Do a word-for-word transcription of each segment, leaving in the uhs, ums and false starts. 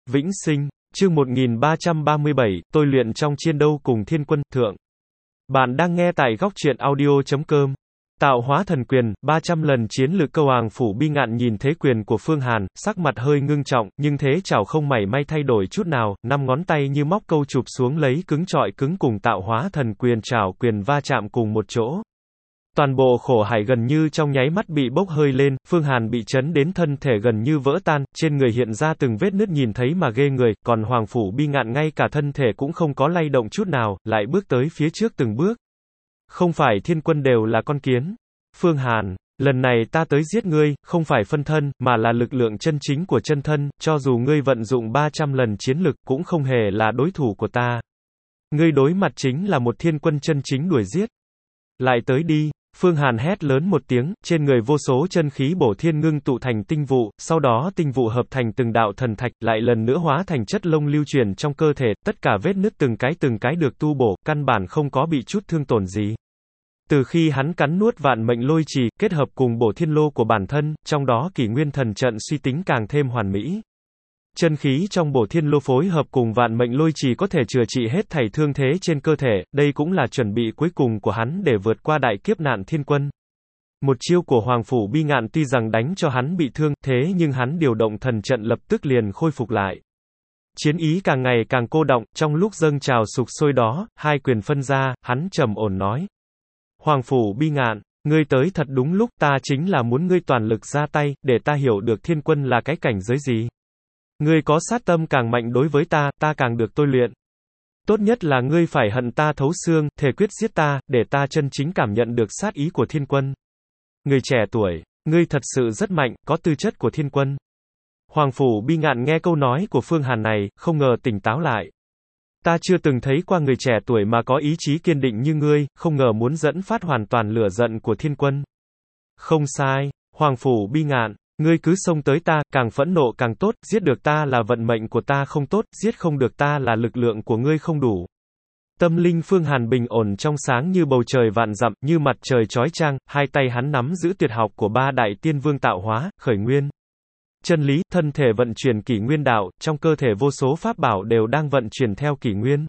Vĩnh sinh, chương một nghìn ba trăm ba mươi bảy, tôi luyện trong chiến đấu cùng thiên quân, thượng. Bạn đang nghe tại góc truyện audio chấm com. Tạo hóa thần quyền, ba trăm lần chiến lực. Câu Hoàng Phủ Bi Ngạn nhìn thế quyền của Phương Hàn, sắc mặt hơi ngưng trọng, nhưng thế chảo không mảy may thay đổi chút nào, năm ngón tay như móc câu chụp xuống lấy cứng trọi cứng cùng tạo hóa thần quyền chảo quyền va chạm cùng một chỗ. Toàn bộ khổ hải gần như trong nháy mắt bị bốc hơi lên, Phương Hàn bị chấn đến thân thể gần như vỡ tan, trên người hiện ra từng vết nứt nhìn thấy mà ghê người, còn Hoàng Phủ Bi Ngạn ngay cả thân thể cũng không có lay động chút nào, lại bước tới phía trước từng bước. Không phải thiên quân đều là con kiến. Phương Hàn, lần này ta tới giết ngươi, không phải phân thân, mà là lực lượng chân chính của chân thân, cho dù ngươi vận dụng ba trăm lần chiến lực, cũng không hề là đối thủ của ta. Ngươi đối mặt chính là một thiên quân chân chính đuổi giết. Lại tới đi. Phương Hàn hét lớn một tiếng, trên người vô số chân khí bổ thiên ngưng tụ thành tinh vụ, sau đó tinh vụ hợp thành từng đạo thần thạch, lại lần nữa hóa thành chất lông lưu truyền trong cơ thể, tất cả vết nứt từng cái từng cái được tu bổ, căn bản không có bị chút thương tổn gì. Từ khi hắn cắn nuốt vạn mệnh lôi trì, kết hợp cùng bổ thiên lô của bản thân, trong đó kỷ nguyên thần trận suy tính càng thêm hoàn mỹ. Chân khí trong bổ thiên lô phối hợp cùng vạn mệnh lôi trì có thể chữa trị hết thảy thương thế trên cơ thể, đây cũng là chuẩn bị cuối cùng của hắn để vượt qua đại kiếp nạn thiên quân. Một chiêu của Hoàng Phủ Bi Ngạn tuy rằng đánh cho hắn bị thương, thế nhưng hắn điều động thần trận lập tức liền khôi phục lại. Chiến ý càng ngày càng cô đọng, trong lúc dâng trào sục sôi đó, hai quyền phân ra, hắn trầm ổn nói. Hoàng Phủ Bi Ngạn, ngươi tới thật đúng lúc, ta chính là muốn ngươi toàn lực ra tay, để ta hiểu được thiên quân là cái cảnh giới gì. Ngươi có sát tâm càng mạnh đối với ta, ta càng được tôi luyện. Tốt nhất là ngươi phải hận ta thấu xương, thề quyết giết ta, để ta chân chính cảm nhận được sát ý của thiên quân. Người trẻ tuổi, ngươi thật sự rất mạnh, có tư chất của thiên quân. Hoàng Phủ Bi Ngạn nghe câu nói của Phương Hàn này, không ngờ tỉnh táo lại. Ta chưa từng thấy qua người trẻ tuổi mà có ý chí kiên định như ngươi, không ngờ muốn dẫn phát hoàn toàn lửa giận của thiên quân. Không sai, Hoàng Phủ Bi Ngạn. Ngươi cứ xông tới ta, càng phẫn nộ càng tốt, giết được ta là vận mệnh của ta không tốt, giết không được ta là lực lượng của ngươi không đủ. Tâm linh Phương Hàn bình ổn trong sáng như bầu trời vạn dặm, như mặt trời chói chang, hai tay hắn nắm giữ tuyệt học của ba đại tiên vương tạo hóa, khởi nguyên. Chân lý, thân thể vận chuyển kỷ nguyên đạo, trong cơ thể vô số pháp bảo đều đang vận chuyển theo kỷ nguyên.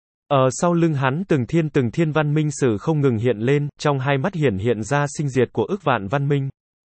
Ở sau lưng hắn từng thiên từng thiên văn minh sử không ngừng hiện lên, trong hai mắt hiển hiện ra sinh diệt của ức vạn văn minh.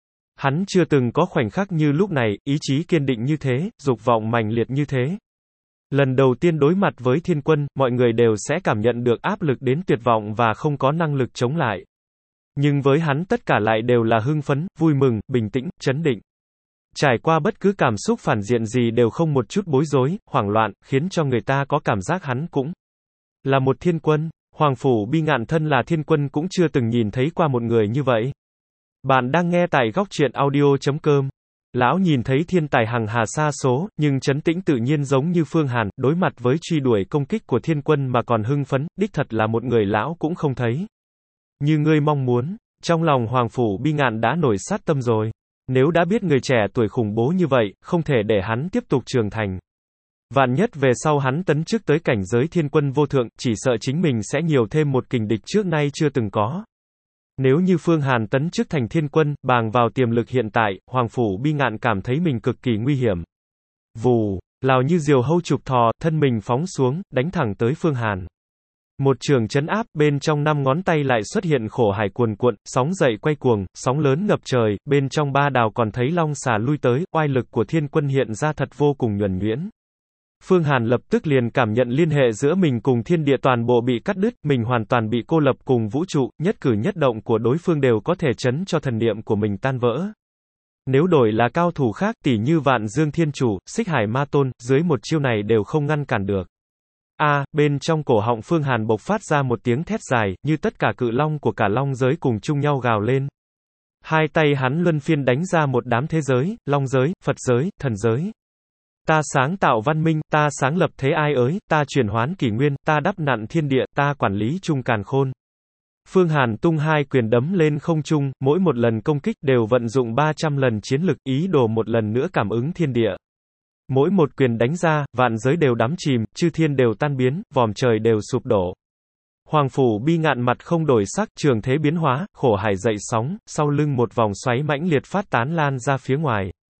Hắn chưa từng có khoảnh khắc như lúc này, ý chí kiên định như thế, dục vọng mãnh liệt như thế. Lần đầu tiên đối mặt với thiên quân, mọi người đều sẽ cảm nhận được áp lực đến tuyệt vọng và không có năng lực chống lại. Nhưng với hắn tất cả lại đều là hưng phấn, vui mừng, bình tĩnh, chấn định. Trải qua bất cứ cảm xúc phản diện gì đều không một chút bối rối, hoảng loạn, khiến cho người ta có cảm giác hắn cũng là một thiên quân. Hoàng Phủ Bi Ngạn thân là thiên quân cũng chưa từng nhìn thấy qua một người như vậy. Bạn đang nghe tại góc truyện audio chấm com. Lão nhìn thấy thiên tài hằng hà sa số, nhưng trấn tĩnh tự nhiên giống như Phương Hàn, đối mặt với truy đuổi công kích của thiên quân mà còn hưng phấn, đích thật là một người lão cũng không thấy. Như ngươi mong muốn, trong lòng Hoàng Phủ Bi Ngạn đã nổi sát tâm rồi. Nếu đã biết người trẻ tuổi khủng bố như vậy, không thể để hắn tiếp tục trưởng thành. Vạn nhất về sau hắn tấn chức tới cảnh giới thiên quân vô thượng, chỉ sợ chính mình sẽ nhiều thêm một kình địch trước nay chưa từng có. Nếu như Phương Hàn tấn chức thành thiên quân, bàng vào tiềm lực hiện tại, Hoàng Phủ Bi Ngạn cảm thấy mình cực kỳ nguy hiểm. Vù, lào như diều hâu chụp thò, thân mình phóng xuống, đánh thẳng tới Phương Hàn. Một trường chấn áp, bên trong năm ngón tay lại xuất hiện khổ hải cuồn cuộn, sóng dậy quay cuồng, sóng lớn ngập trời, bên trong ba đào còn thấy long xà lui tới, oai lực của thiên quân hiện ra thật vô cùng nhuần nhuyễn. Phương Hàn lập tức liền cảm nhận liên hệ giữa mình cùng thiên địa toàn bộ bị cắt đứt, mình hoàn toàn bị cô lập cùng vũ trụ, nhất cử nhất động của đối phương đều có thể chấn cho thần niệm của mình tan vỡ. Nếu đổi là cao thủ khác, tỉ như Vạn Dương Thiên Chủ, Xích Hải Ma Tôn, dưới một chiêu này đều không ngăn cản được. A, à, bên trong cổ họng Phương Hàn bộc phát ra một tiếng thét dài, như tất cả cự long của cả long giới cùng chung nhau gào lên. Hai tay hắn luân phiên đánh ra một đám thế giới, long giới, Phật giới, thần giới. Ta sáng tạo văn minh, ta sáng lập thế ai ới, ta chuyển hoán kỷ nguyên, ta đắp nặn thiên địa, ta quản lý chung càn khôn. Phương Hàn tung hai quyền đấm lên không trung, mỗi một lần công kích đều vận dụng ba trăm lần chiến lực, ý đồ một lần nữa cảm ứng thiên địa. Mỗi một quyền đánh ra, vạn giới đều đắm chìm, chư thiên đều tan biến, vòm trời đều sụp đổ. Hoàng Phủ Bi Ngạn mặt không đổi sắc, trường thế biến hóa, khổ hải dậy sóng, sau lưng một vòng xoáy mãnh liệt phát tán lan ra phía ngoài.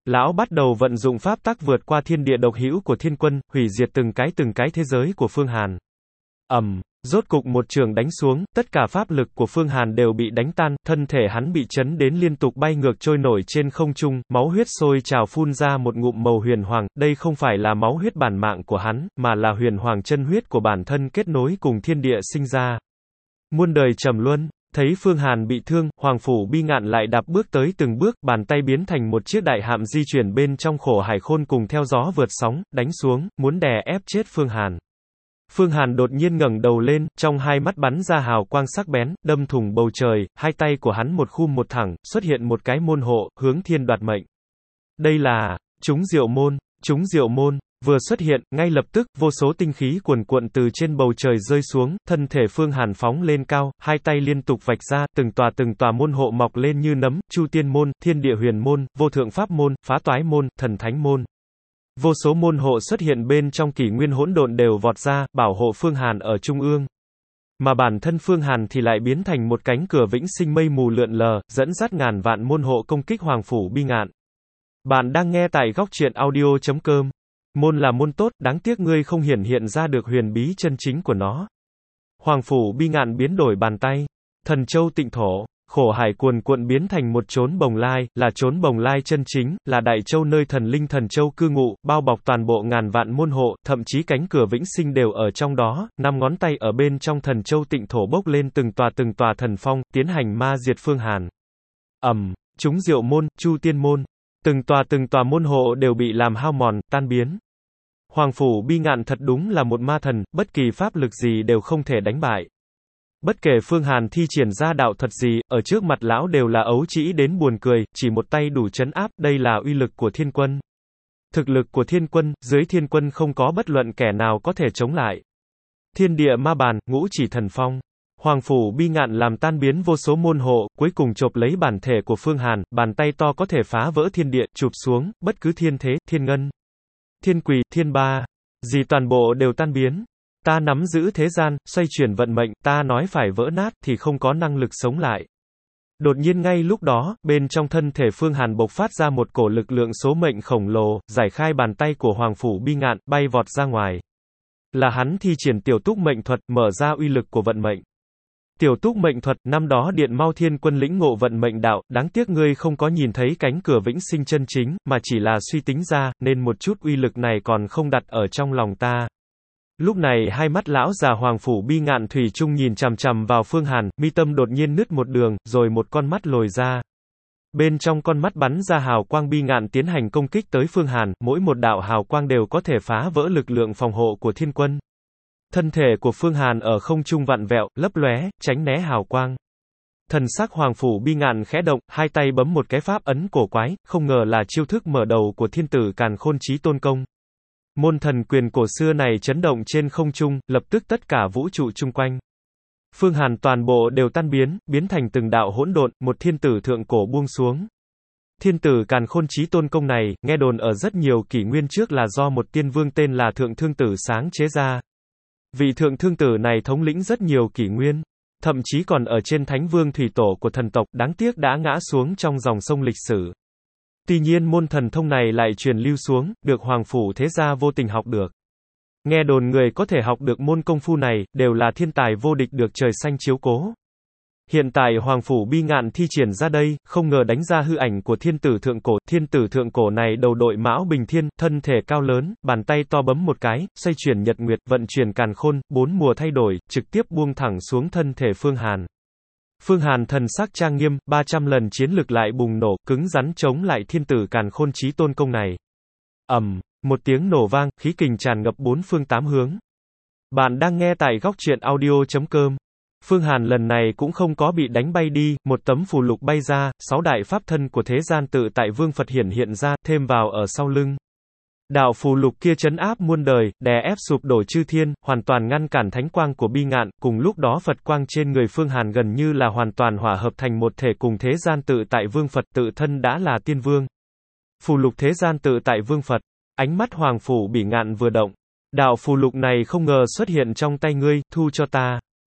Lão bắt đầu vận dụng pháp tắc vượt qua thiên địa độc hữu của thiên quân, hủy diệt từng cái từng cái thế giới của Phương Hàn. Ầm, rốt cục một trường đánh xuống, tất cả pháp lực của Phương Hàn đều bị đánh tan, thân thể hắn bị chấn đến liên tục bay ngược trôi nổi trên không trung, máu huyết sôi trào phun ra một ngụm màu huyền hoàng, đây không phải là máu huyết bản mạng của hắn, mà là huyền hoàng chân huyết của bản thân kết nối cùng thiên địa sinh ra. Muôn đời trầm luân. Thấy Phương Hàn bị thương, Hoàng Phủ Bi Ngạn lại đạp bước tới từng bước, bàn tay biến thành một chiếc đại hạm di chuyển bên trong khổ hải khôn cùng theo gió vượt sóng, đánh xuống, muốn đè ép chết Phương Hàn. Phương Hàn đột nhiên ngẩng đầu lên, trong hai mắt bắn ra hào quang sắc bén, đâm thủng bầu trời, hai tay của hắn một khum một thẳng, xuất hiện một cái môn hộ, hướng thiên đoạt mệnh. Đây là, Trúng Diệu Môn, Trúng Diệu Môn. Vừa xuất hiện, ngay lập tức, vô số tinh khí cuồn cuộn từ trên bầu trời rơi xuống, thân thể Phương Hàn phóng lên cao, hai tay liên tục vạch ra, từng tòa từng tòa môn hộ mọc lên như nấm, Chu Tiên Môn, Thiên Địa Huyền Môn, Vô Thượng Pháp Môn, Phá Toái Môn, Thần Thánh Môn. Vô số môn hộ xuất hiện bên trong kỷ nguyên hỗn độn đều vọt ra, bảo hộ Phương Hàn ở trung ương. Mà bản thân Phương Hàn thì lại biến thành một cánh cửa vĩnh sinh mây mù lượn lờ, dẫn dắt ngàn vạn môn hộ công kích Hoàng Phủ Bi Ngạn. Bạn đang nghe tại góc truyện audio chấm com. Môn là môn tốt, đáng tiếc ngươi không hiển hiện ra được huyền bí chân chính của nó. Hoàng Phủ Bi Ngạn biến đổi bàn tay. Thần Châu Tịnh Thổ, khổ hải cuồn cuộn biến thành một chốn bồng lai, là chốn bồng lai chân chính, là đại châu nơi thần linh Thần Châu cư ngụ, bao bọc toàn bộ ngàn vạn môn hộ, thậm chí cánh cửa vĩnh sinh đều ở trong đó, năm ngón tay ở bên trong Thần Châu Tịnh Thổ bốc lên từng tòa từng tòa thần phong, tiến hành ma diệt Phương Hàn. Ầm, Trúng Diệu Môn, Chu Tiên Môn, từng tòa từng tòa môn hộ đều bị làm hao mòn, tan biến. Hoàng Phủ Bi Ngạn thật đúng là một ma thần, bất kỳ pháp lực gì đều không thể đánh bại. Bất kể Phương Hàn thi triển ra đạo thuật gì, ở trước mặt lão đều là ấu trĩ đến buồn cười, chỉ một tay đủ trấn áp, đây là uy lực của thiên quân. Thực lực của thiên quân, dưới thiên quân không có bất luận kẻ nào có thể chống lại. Thiên địa ma bàn, ngũ chỉ thần phong. Hoàng Phủ Bi Ngạn làm tan biến vô số môn hộ, cuối cùng chộp lấy bản thể của Phương Hàn, bàn tay to có thể phá vỡ thiên địa, chụp xuống, bất cứ thiên thế, thiên ngân, thiên quỷ, thiên ba, gì toàn bộ đều tan biến. Ta nắm giữ thế gian, xoay chuyển vận mệnh, ta nói phải vỡ nát, thì không có năng lực sống lại. Đột nhiên ngay lúc đó, bên trong thân thể Phương Hàn bộc phát ra một cổ lực lượng số mệnh khổng lồ, giải khai bàn tay của Hoàng Phủ Bi Ngạn, bay vọt ra ngoài. Là hắn thi triển tiểu túc mệnh thuật, mở ra uy lực của vận mệnh. Tiểu túc mệnh thuật, năm đó Điện Mao Thiên Quân lĩnh ngộ vận mệnh đạo, đáng tiếc ngươi không có nhìn thấy cánh cửa vĩnh sinh chân chính, mà chỉ là suy tính ra, nên một chút uy lực này còn không đặt ở trong lòng ta. Lúc này hai mắt lão già Hoàng Phủ Bi Ngạn thủy chung nhìn chằm chằm vào Phương Hàn, mi tâm đột nhiên nứt một đường, rồi một con mắt lồi ra. Bên trong con mắt bắn ra hào quang Bi Ngạn tiến hành công kích tới Phương Hàn, mỗi một đạo hào quang đều có thể phá vỡ lực lượng phòng hộ của thiên quân. Thân thể của Phương Hàn ở không trung vặn vẹo, lấp lóe, tránh né hào quang. Thần sắc Hoàng Phủ Bi Ngạn khẽ động, hai tay bấm một cái pháp ấn cổ quái, không ngờ là chiêu thức mở đầu của thiên tử Càn Khôn Chí Tôn Công. Môn thần quyền cổ xưa này chấn động trên không trung, lập tức tất cả vũ trụ chung quanh. Phương Hàn toàn bộ đều tan biến, biến thành từng đạo hỗn độn, một thiên tử thượng cổ buông xuống. Thiên tử Càn Khôn Chí Tôn Công này, nghe đồn ở rất nhiều kỷ nguyên trước là do một tiên vương tên là Thượng Thương Tử sáng chế ra. Vị Thượng Thương Tử này thống lĩnh rất nhiều kỷ nguyên, thậm chí còn ở trên Thánh Vương thủy tổ của thần tộc, đáng tiếc đã ngã xuống trong dòng sông lịch sử. Tuy nhiên môn thần thông này lại truyền lưu xuống, được Hoàng Phủ thế gia vô tình học được. Nghe đồn người có thể học được môn công phu này, đều là thiên tài vô địch được trời xanh chiếu cố. Hiện tại Hoàng Phủ Bi Ngạn thi triển ra đây, không ngờ đánh ra hư ảnh của thiên tử thượng cổ. Thiên tử thượng cổ này đầu đội mão bình thiên, thân thể cao lớn, bàn tay to bấm một cái, xoay chuyển nhật nguyệt, vận chuyển càn khôn, bốn mùa thay đổi, trực tiếp buông thẳng xuống thân thể Phương Hàn. Phương Hàn thần sắc trang nghiêm, ba trăm lần chiến lực lại bùng nổ, cứng rắn chống lại thiên tử Càn Khôn Chí Tôn Công này. Ầm, một tiếng nổ vang, khí kình tràn ngập bốn phương tám hướng. Bạn đang nghe tại góc truyện audio chấm com. Phương Hàn lần này cũng không có bị đánh bay đi, một tấm phù lục bay ra, sáu đại pháp thân của thế gian tự tại Vương Phật hiển hiện ra, thêm vào ở sau lưng. Đạo phù lục kia trấn áp muôn đời, đè ép sụp đổ chư thiên, hoàn toàn ngăn cản thánh quang của Bi Ngạn, cùng lúc đó Phật quang trên người Phương Hàn gần như là hoàn toàn hòa hợp thành một thể cùng thế gian tự tại Vương Phật, tự thân đã là tiên vương. Phù lục thế gian tự tại Vương Phật, ánh mắt Hoàng Phủ Bi Ngạn vừa động. Đạo phù lục này không ngờ xuất hiện trong tay ngươi, thu cho ta.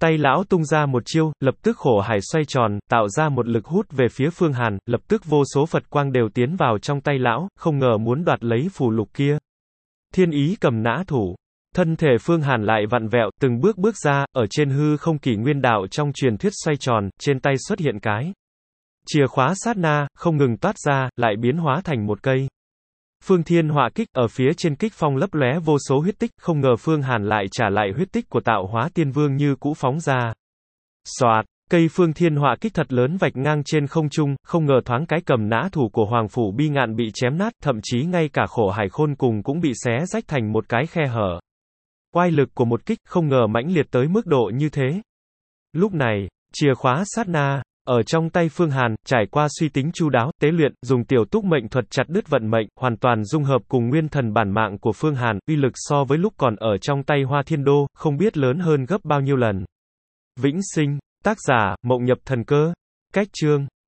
Tay lão tung ra một chiêu, lập tức khổ hải xoay tròn, tạo ra một lực hút về phía Phương Hàn, lập tức vô số Phật quang đều tiến vào trong tay lão, không ngờ muốn đoạt lấy phù lục kia. Thiên ý cầm nã thủ. Thân thể Phương Hàn lại vặn vẹo, từng bước bước ra, ở trên hư không kỷ nguyên đạo trong truyền thuyết xoay tròn, trên tay xuất hiện cái chìa khóa sát na, không ngừng toát ra, lại biến hóa thành một cây Phương Thiên Họa Kích, ở phía trên kích phong lấp lóe vô số huyết tích, không ngờ Phương Hàn lại trả lại huyết tích của Tạo Hóa Tiên Vương như cũ phóng ra. Soạt, cây Phương Thiên Họa Kích thật lớn vạch ngang trên không trung, không ngờ thoáng cái cầm nã thủ của Hoàng Phủ Bi Ngạn bị chém nát, thậm chí ngay cả khổ hải khôn cùng cũng bị xé rách thành một cái khe hở. Oai lực của một kích, không ngờ mãnh liệt tới mức độ như thế. Lúc này, chìa khóa sát na, ở trong tay Phương Hàn, trải qua suy tính chu đáo, tế luyện, dùng tiểu túc mệnh thuật chặt đứt vận mệnh, hoàn toàn dung hợp cùng nguyên thần bản mạng của Phương Hàn, uy lực so với lúc còn ở trong tay Hoa Thiên Đô, không biết lớn hơn gấp bao nhiêu lần. Vĩnh sinh, tác giả, Mộng Nhập Thần Cơ, cách chương